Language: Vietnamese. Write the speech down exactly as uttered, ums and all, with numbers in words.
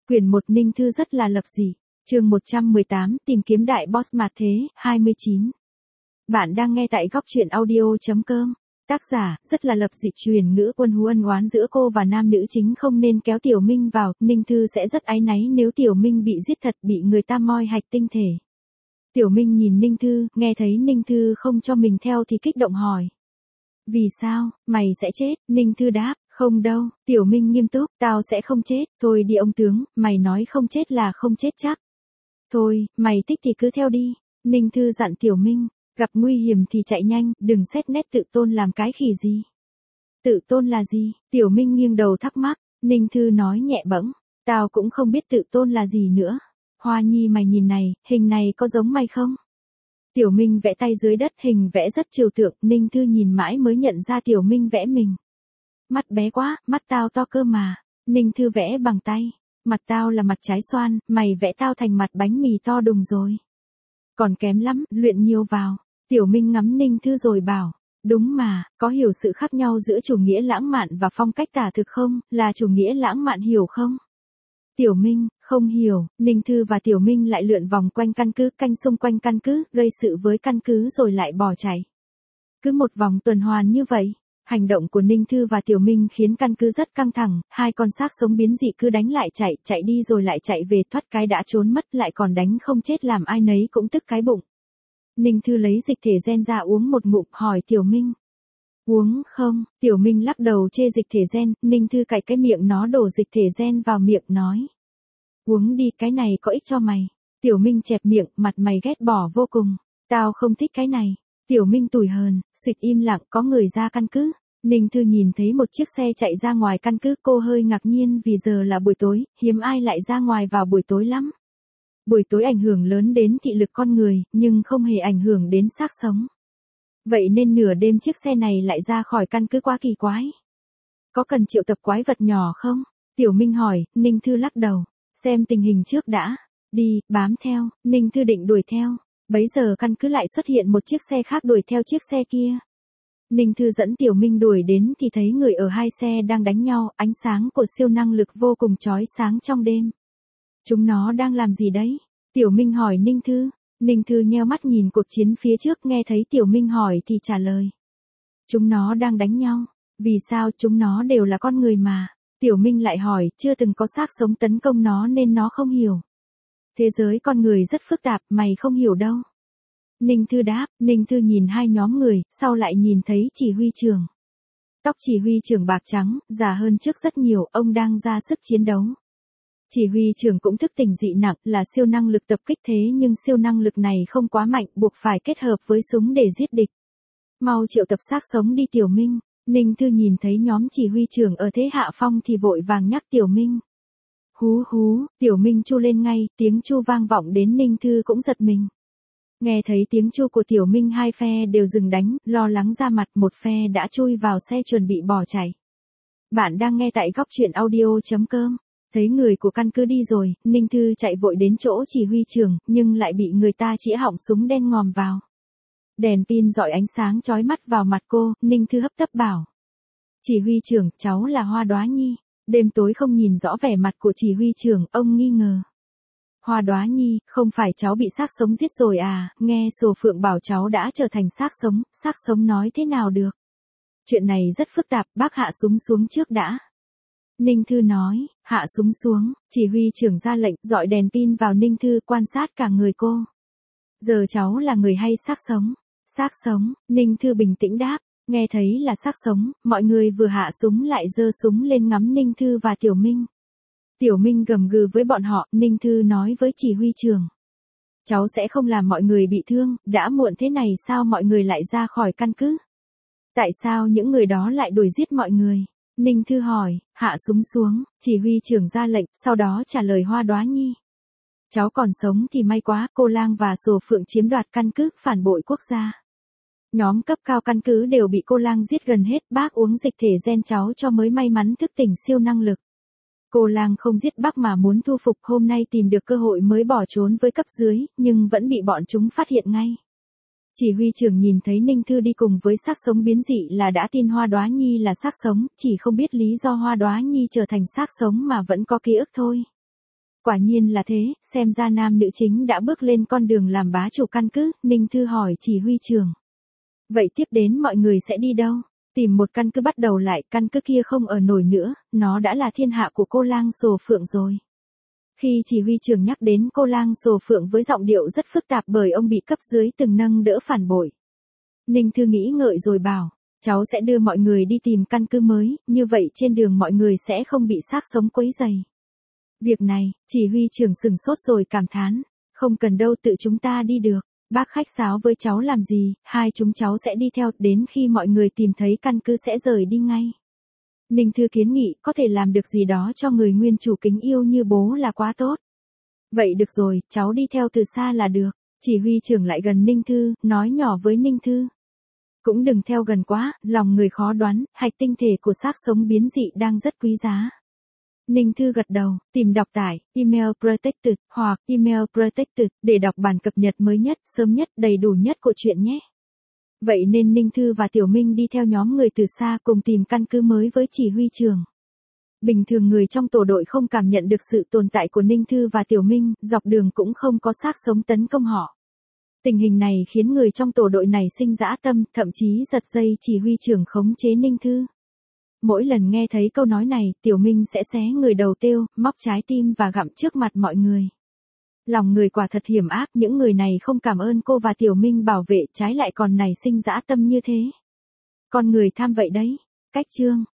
Quyển một Ninh Thư rất là lập dị. Chương một trăm mười tám, tìm kiếm đại boss mà thế, hai mươi chín. Bạn đang nghe tại góc truyện audio chấm com. Tác giả, rất là lập dị. Truyền ngữ quân hú ân oán giữa cô và nam nữ chính không nên kéo Tiểu Minh vào, Ninh Thư sẽ rất áy náy nếu Tiểu Minh bị giết thật, bị người ta moi hạch tinh thể. Tiểu Minh nhìn Ninh Thư, nghe thấy Ninh Thư không cho mình theo thì kích động hỏi. Vì sao, mày sẽ chết? Ninh Thư đáp, không đâu. Tiểu Minh nghiêm túc, tao sẽ không chết. Thôi đi ông tướng, mày nói không chết là không chết chắc. Thôi, mày thích thì cứ theo đi. Ninh Thư dặn Tiểu Minh, gặp nguy hiểm thì chạy nhanh, đừng xét nét tự tôn làm cái khỉ gì. Tự tôn là gì? Tiểu Minh nghiêng đầu thắc mắc. Ninh Thư nói nhẹ bẫng, tao cũng không biết tự tôn là gì nữa. Hoa Nhi mày nhìn này, hình này có giống mày không? Tiểu Minh vẽ tay dưới đất, hình vẽ rất trừu tượng, Ninh Thư nhìn mãi mới nhận ra Tiểu Minh vẽ mình. Mắt bé quá, mắt tao to cơ mà. Ninh Thư vẽ bằng tay. Mặt tao là mặt trái xoan, mày vẽ tao thành mặt bánh mì to đùng rồi. Còn kém lắm, luyện nhiều vào. Tiểu Minh ngắm Ninh Thư rồi bảo, đúng mà, có hiểu sự khác nhau giữa chủ nghĩa lãng mạn và phong cách tả thực không, là chủ nghĩa lãng mạn hiểu không? Tiểu Minh, không hiểu. Ninh Thư và Tiểu Minh lại lượn vòng quanh căn cứ, canh xung quanh căn cứ, gây sự với căn cứ rồi lại bỏ chạy. Cứ một vòng tuần hoàn như vậy. Hành động của Ninh Thư và Tiểu Minh khiến căn cứ rất căng thẳng, hai con xác sống biến dị cứ đánh lại chạy, chạy đi rồi lại chạy về, thoát cái đã trốn mất lại còn đánh không chết làm ai nấy cũng tức cái bụng. Ninh Thư lấy dịch thể gen ra uống một ngụm, hỏi Tiểu Minh. Uống không? Tiểu Minh lắc đầu chê dịch thể gen, Ninh Thư cạy cái miệng nó đổ dịch thể gen vào miệng nói. Uống đi, cái này có ích cho mày. Tiểu Minh chẹp miệng, mặt mày ghét bỏ vô cùng. Tao không thích cái này. Tiểu Minh tủi hờn, xịt im lặng, có người ra căn cứ. Ninh Thư nhìn thấy một chiếc xe chạy ra ngoài căn cứ, cô hơi ngạc nhiên vì giờ là buổi tối, hiếm ai lại ra ngoài vào buổi tối lắm. Buổi tối ảnh hưởng lớn đến thị lực con người, nhưng không hề ảnh hưởng đến xác sống. Vậy nên nửa đêm chiếc xe này lại ra khỏi căn cứ quá kỳ quái. Có cần triệu tập quái vật nhỏ không? Tiểu Minh hỏi, Ninh Thư lắc đầu. Xem tình hình trước đã. Đi, bám theo. Ninh Thư định đuổi theo. Bấy giờ căn cứ lại xuất hiện một chiếc xe khác đuổi theo chiếc xe kia. Ninh Thư dẫn Tiểu Minh đuổi đến thì thấy người ở hai xe đang đánh nhau, ánh sáng của siêu năng lực vô cùng chói sáng trong đêm. Chúng nó đang làm gì đấy? Tiểu Minh hỏi Ninh Thư. Ninh Thư nheo mắt nhìn cuộc chiến phía trước, nghe thấy Tiểu Minh hỏi thì trả lời. Chúng nó đang đánh nhau. Vì sao? Chúng nó đều là con người mà. Tiểu Minh lại hỏi, chưa từng có xác sống tấn công nó nên nó không hiểu. Thế giới con người rất phức tạp, mày không hiểu đâu. Ninh Thư đáp. Ninh Thư nhìn hai nhóm người, sau lại nhìn thấy chỉ huy trưởng. Tóc chỉ huy trưởng bạc trắng, già hơn trước rất nhiều, ông đang ra sức chiến đấu. Chỉ huy trưởng cũng thức tỉnh dị nặng, là siêu năng lực tập kích, thế nhưng siêu năng lực này không quá mạnh, buộc phải kết hợp với súng để giết địch. Mau triệu tập xác sống đi Tiểu Minh. Ninh Thư nhìn thấy nhóm chỉ huy trưởng ở thế hạ phong thì vội vàng nhắc Tiểu Minh. Hú hú, Tiểu Minh chu lên ngay, tiếng chu vang vọng đến Ninh Thư cũng giật mình. Nghe thấy tiếng chu của Tiểu Minh, hai phe đều dừng đánh, lo lắng ra mặt, một phe đã chui vào xe chuẩn bị bỏ chạy. Bạn đang nghe tại góc truyện audio chấm com. Thấy người của căn cứ đi rồi, Ninh Thư chạy vội đến chỗ chỉ huy trưởng, nhưng lại bị người ta chĩa họng súng đen ngòm vào. Đèn pin rọi ánh sáng chói mắt vào mặt cô, Ninh Thư hấp tấp bảo. Chỉ huy trưởng, cháu là Hoa Đóa Nhi. Đêm tối không nhìn rõ vẻ mặt của chỉ huy trưởng, ông nghi ngờ. Hoa Đóa Nhi, không phải cháu bị xác sống giết rồi à? Nghe Sồ Phượng bảo cháu đã trở thành xác sống, xác sống nói thế nào được? Chuyện này rất phức tạp, bác hạ súng xuống trước đã. Ninh Thư nói, hạ súng xuống, chỉ huy trưởng ra lệnh, dọi đèn pin vào Ninh Thư, quan sát cả người cô. Giờ cháu là người hay xác sống? Xác sống, Ninh Thư bình tĩnh đáp, nghe thấy là xác sống, mọi người vừa hạ súng lại giơ súng lên ngắm Ninh Thư và Tiểu Minh. Tiểu Minh gầm gừ với bọn họ, Ninh Thư nói với chỉ huy trưởng. Cháu sẽ không làm mọi người bị thương, đã muộn thế này sao mọi người lại ra khỏi căn cứ? Tại sao những người đó lại đuổi giết mọi người? Ninh Thư hỏi, hạ súng xuống, chỉ huy trưởng ra lệnh, sau đó trả lời Hoa Đóa Nhi. Cháu còn sống thì may quá, Cô Lang và Sồ Phượng chiếm đoạt căn cứ, phản bội quốc gia. Nhóm cấp cao căn cứ đều bị Cô Lang giết gần hết, bác uống dịch thể gen cháu cho mới may mắn thức tỉnh siêu năng lực. Cô Lang không giết bác mà muốn thu phục, hôm nay tìm được cơ hội mới bỏ trốn với cấp dưới, nhưng vẫn bị bọn chúng phát hiện ngay. Chỉ huy trưởng nhìn thấy Ninh Thư đi cùng với xác sống biến dị là đã tin Hoa Đóa Nhi là xác sống, chỉ không biết lý do Hoa Đóa Nhi trở thành xác sống mà vẫn có ký ức thôi. Quả nhiên là thế, xem ra nam nữ chính đã bước lên con đường làm bá chủ căn cứ, Ninh Thư hỏi chỉ huy trưởng. Vậy tiếp đến mọi người sẽ đi đâu? Tìm một căn cứ bắt đầu lại, căn cứ kia không ở nổi nữa, nó đã là thiên hạ của cô lang Sồ Phượng rồi. Khi chỉ huy trưởng nhắc đến cô lang Sồ Phượng với giọng điệu rất phức tạp bởi ông bị cấp dưới từng nâng đỡ phản bội. Ninh Thư nghĩ ngợi rồi bảo, cháu sẽ đưa mọi người đi tìm căn cứ mới, như vậy trên đường mọi người sẽ không bị xác sống quấy rầy. Việc này, chỉ huy trưởng sừng sốt rồi cảm thán, không cần đâu tự chúng ta đi được, bác khách sáo với cháu làm gì, hai chúng cháu sẽ đi theo, đến khi mọi người tìm thấy căn cứ sẽ rời đi ngay. Ninh Thư kiến nghị có thể làm được gì đó cho người nguyên chủ kính yêu như bố là quá tốt. Vậy được rồi, cháu đi theo từ xa là được, chỉ huy trưởng lại gần Ninh Thư, nói nhỏ với Ninh Thư. Cũng đừng theo gần quá, lòng người khó đoán, hạch tinh thể của xác sống biến dị đang rất quý giá. Ninh Thư gật đầu, tìm đọc tải, email protected, hoặc email protected, để đọc bản cập nhật mới nhất, sớm nhất, đầy đủ nhất của chuyện nhé. Vậy nên Ninh Thư và Tiểu Minh đi theo nhóm người từ xa cùng tìm căn cứ mới với chỉ huy trưởng. Bình thường người trong tổ đội không cảm nhận được sự tồn tại của Ninh Thư và Tiểu Minh, dọc đường cũng không có xác sống tấn công họ. Tình hình này khiến người trong tổ đội này sinh dã tâm, thậm chí giật dây chỉ huy trưởng khống chế Ninh Thư. Mỗi lần nghe thấy câu nói này, Tiểu Minh sẽ xé người đầu têu, móc trái tim và gặm trước mặt mọi người. Lòng người quả thật hiểm ác, những người này không cảm ơn cô và Tiểu Minh bảo vệ, trái lại còn nảy sinh dã tâm như thế. Con người tham vậy đấy. Cách chương